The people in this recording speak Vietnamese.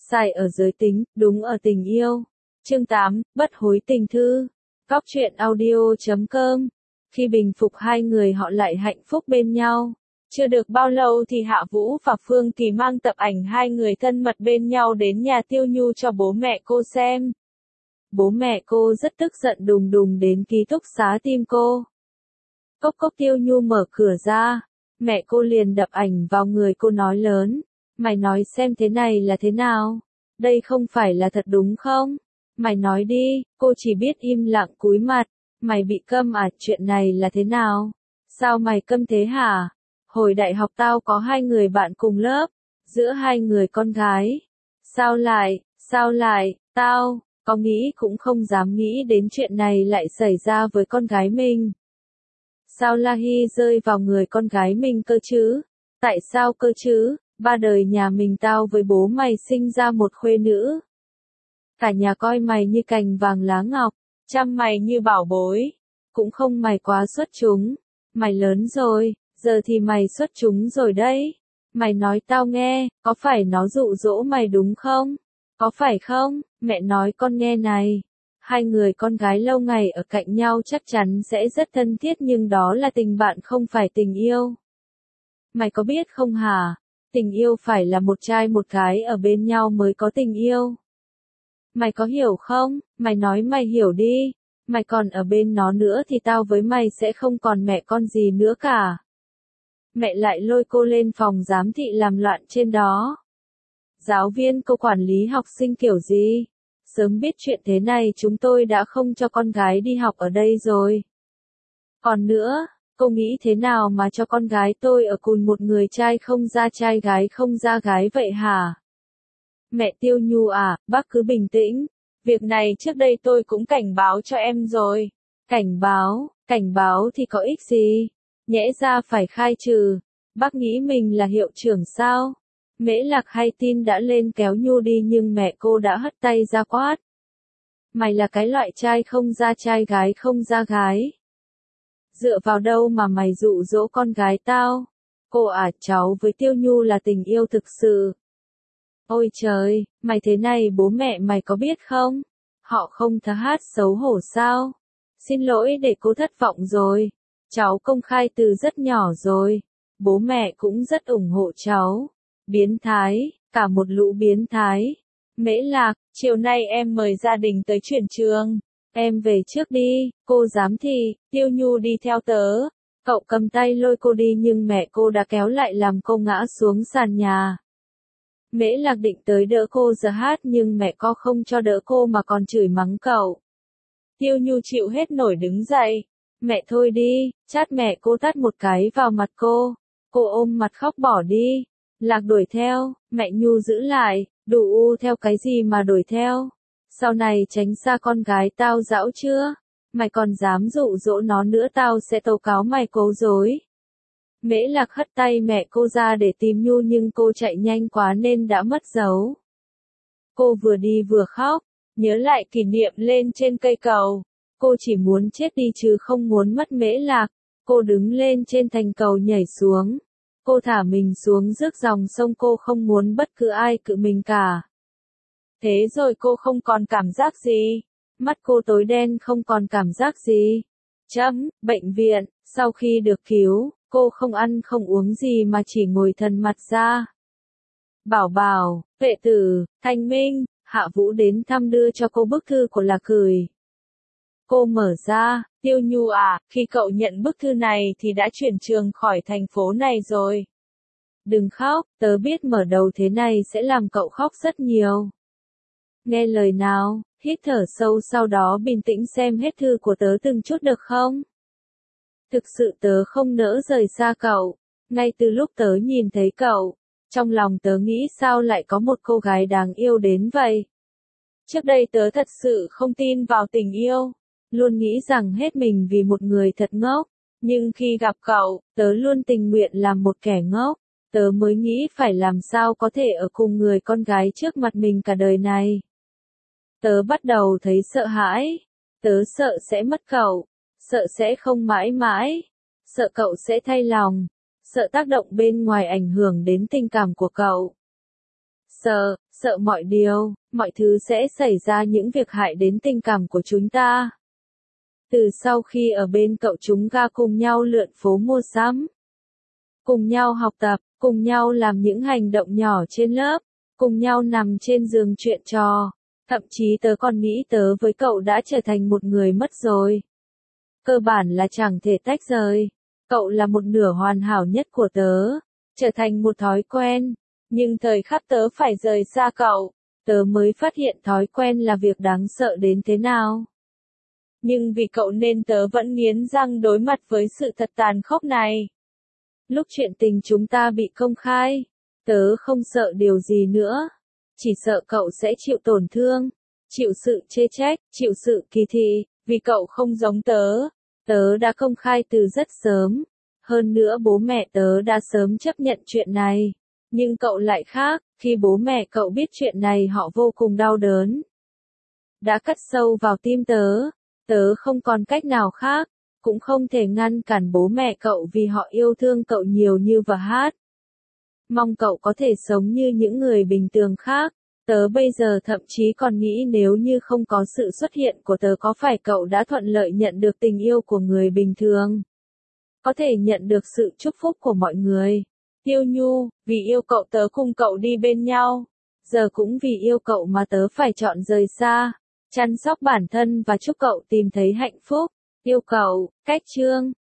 Sai ở giới tính, đúng ở tình yêu. Chương 8, bất hối tình thư. Góc truyện audio.com. Khi bình phục hai người họ lại hạnh phúc bên nhau. Chưa được bao lâu thì Hạ Vũ và Phương Kỳ mang tập ảnh hai người thân mật bên nhau đến nhà Tiêu Nhu cho bố mẹ cô xem. Bố mẹ cô rất tức giận đùng đùng đến ký túc xá tìm cô. Cốc cốc Tiêu Nhu mở cửa ra. Mẹ cô liền đập ảnh vào người cô nói lớn. Mày nói xem thế này là thế nào? Đây không phải là thật đúng không? Mày nói đi, cô chỉ biết im lặng cúi mặt. Mày bị câm à, chuyện này là thế nào? Sao mày câm thế hả? Hồi đại học tao có hai người bạn cùng lớp, giữa hai người con gái. Sao lại, tao, có nghĩ cũng không dám nghĩ đến chuyện này lại xảy ra với con gái mình. Sao La Hy rơi vào người con gái mình cơ chứ? Tại sao cơ chứ? Ba đời nhà mình tao với bố mày sinh ra một khuê nữ. Cả nhà coi mày như cành vàng lá ngọc, chăm mày như bảo bối. Cũng không mày quá xuất chúng. Mày lớn rồi, giờ thì mày xuất chúng rồi đấy. Mày nói tao nghe, có phải nó dụ dỗ mày đúng không? Có phải không? Mẹ nói con nghe này. Hai người con gái lâu ngày ở cạnh nhau chắc chắn sẽ rất thân thiết nhưng đó là tình bạn không phải tình yêu. Mày có biết không hả? Tình yêu phải là một trai một gái ở bên nhau mới có tình yêu. Mày có hiểu không? Mày nói mày hiểu đi. Mày còn ở bên nó nữa thì tao với mày sẽ không còn mẹ con gì nữa cả. Mẹ lại lôi cô lên phòng giám thị làm loạn trên đó. Giáo viên cô quản lý học sinh kiểu gì? Sớm biết chuyện thế này chúng tôi đã không cho con gái đi học ở đây rồi. Còn nữa, cô nghĩ thế nào mà cho con gái tôi ở cùng một người trai không ra trai gái không ra gái vậy hả? Mẹ Tiêu Nhu à, bác cứ bình tĩnh. Việc này trước đây tôi cũng cảnh báo cho em rồi. Cảnh báo thì có ích gì? Nhẽ ra phải khai trừ. Bác nghĩ mình là hiệu trưởng sao? Mễ Lạc hay tin đã lên kéo Nhu đi nhưng mẹ cô đã hất tay ra quát. Mày là cái loại trai không ra trai gái không ra gái. Dựa vào đâu mà mày dụ dỗ con gái tao? Cô à, cháu với Tiêu Nhu là tình yêu thực sự. Ôi trời, mày thế này bố mẹ mày có biết không? Họ không thà hát xấu hổ sao? Xin lỗi để cô thất vọng rồi. Cháu công khai từ rất nhỏ rồi. Bố mẹ cũng rất ủng hộ cháu. Biến thái, cả một lũ biến thái. Mễ Lạc, chiều nay em mời gia đình tới chuyển trường. Em về trước đi, cô giám thị, Tiêu Nhu đi theo tớ. Cậu cầm tay lôi cô đi nhưng mẹ cô đã kéo lại làm cô ngã xuống sàn nhà. Mễ Lạc định tới đỡ cô giờ hát nhưng mẹ cô không cho đỡ cô mà còn chửi mắng cậu. Tiêu Nhu chịu hết nổi đứng dậy. Mẹ thôi đi, chát mẹ cô tát một cái vào mặt cô. Cô ôm mặt khóc bỏ đi. Lạc đuổi theo, mẹ Nhu giữ lại, đủ u theo cái gì mà đuổi theo. Sau này tránh xa con gái tao dão chưa? Mày còn dám dụ dỗ nó nữa tao sẽ tố cáo mày cố dối. Mễ Lạc hất tay mẹ cô ra để tìm Nhu nhưng cô chạy nhanh quá nên đã mất dấu. Cô vừa đi vừa khóc, nhớ lại kỷ niệm lên trên cây cầu. Cô chỉ muốn chết đi chứ không muốn mất Mễ Lạc. Cô đứng lên trên thành cầu nhảy xuống. Cô thả mình xuống rước dòng sông cô không muốn bất cứ ai cự mình cả. Thế rồi cô không còn cảm giác gì. Mắt cô tối đen không còn cảm giác gì. Bệnh viện, sau khi được cứu, cô không ăn không uống gì mà chỉ ngồi thần mặt ra. Bảo Bảo, Vệ Tử, Thanh Minh, Hạ Vũ đến thăm đưa cho cô bức thư của Lạc gửi. Cô mở ra, Tiêu Nhu à, khi cậu nhận bức thư này thì đã chuyển trường khỏi thành phố này rồi. Đừng khóc, tớ biết mở đầu thế này sẽ làm cậu khóc rất nhiều. Nghe lời nào, hít thở sâu sau đó bình tĩnh xem hết thư của tớ từng chút được không? Thực sự tớ không nỡ rời xa cậu. Ngay từ lúc tớ nhìn thấy cậu, trong lòng tớ nghĩ sao lại có một cô gái đáng yêu đến vậy. Trước đây tớ thật sự không tin vào tình yêu. Luôn nghĩ rằng hết mình vì một người thật ngốc. Nhưng khi gặp cậu, tớ luôn tình nguyện làm một kẻ ngốc. Tớ mới nghĩ phải làm sao có thể ở cùng người con gái trước mặt mình cả đời này. Tớ bắt đầu thấy sợ hãi. Tớ sợ sẽ mất cậu. Sợ sẽ không mãi mãi. Sợ cậu sẽ thay lòng. Sợ tác động bên ngoài ảnh hưởng đến tình cảm của cậu. sợ mọi điều, mọi thứ sẽ xảy ra những việc hại đến tình cảm của chúng ta. Từ sau khi ở bên cậu chúng ta cùng nhau lượn phố mua sắm, cùng nhau học tập, cùng nhau làm những hành động nhỏ trên lớp, cùng nhau nằm trên giường chuyện trò. Thậm chí tớ còn nghĩ tớ với cậu đã trở thành một người mất rồi. Cơ bản là chẳng thể tách rời. Cậu là một nửa hoàn hảo nhất của tớ, trở thành một thói quen. Nhưng thời khắc tớ phải rời xa cậu, tớ mới phát hiện thói quen là việc đáng sợ đến thế nào. Nhưng vì cậu nên tớ vẫn nghiến răng đối mặt với sự thật tàn khốc này. Lúc chuyện tình chúng ta bị công khai, tớ không sợ điều gì nữa. Chỉ sợ cậu sẽ chịu tổn thương, chịu sự chê trách, chịu sự kỳ thị, vì cậu không giống tớ. Tớ đã công khai từ rất sớm. Hơn nữa bố mẹ tớ đã sớm chấp nhận chuyện này. Nhưng cậu lại khác, khi bố mẹ cậu biết chuyện này họ vô cùng đau đớn. Đã cắt sâu vào tim tớ. Tớ không còn cách nào khác, cũng không thể ngăn cản bố mẹ cậu vì họ yêu thương cậu nhiều như và hát. Mong cậu có thể sống như những người bình thường khác. Tớ bây giờ thậm chí còn nghĩ nếu như không có sự xuất hiện của tớ có phải cậu đã thuận lợi nhận được tình yêu của người bình thường. Có thể nhận được sự chúc phúc của mọi người. Tiêu Nhu, vì yêu cậu tớ cùng cậu đi bên nhau. Giờ cũng vì yêu cậu mà tớ phải chọn rời xa. Chăm sóc bản thân và chúc cậu tìm thấy hạnh phúc. Yêu cậu, Cách Chương.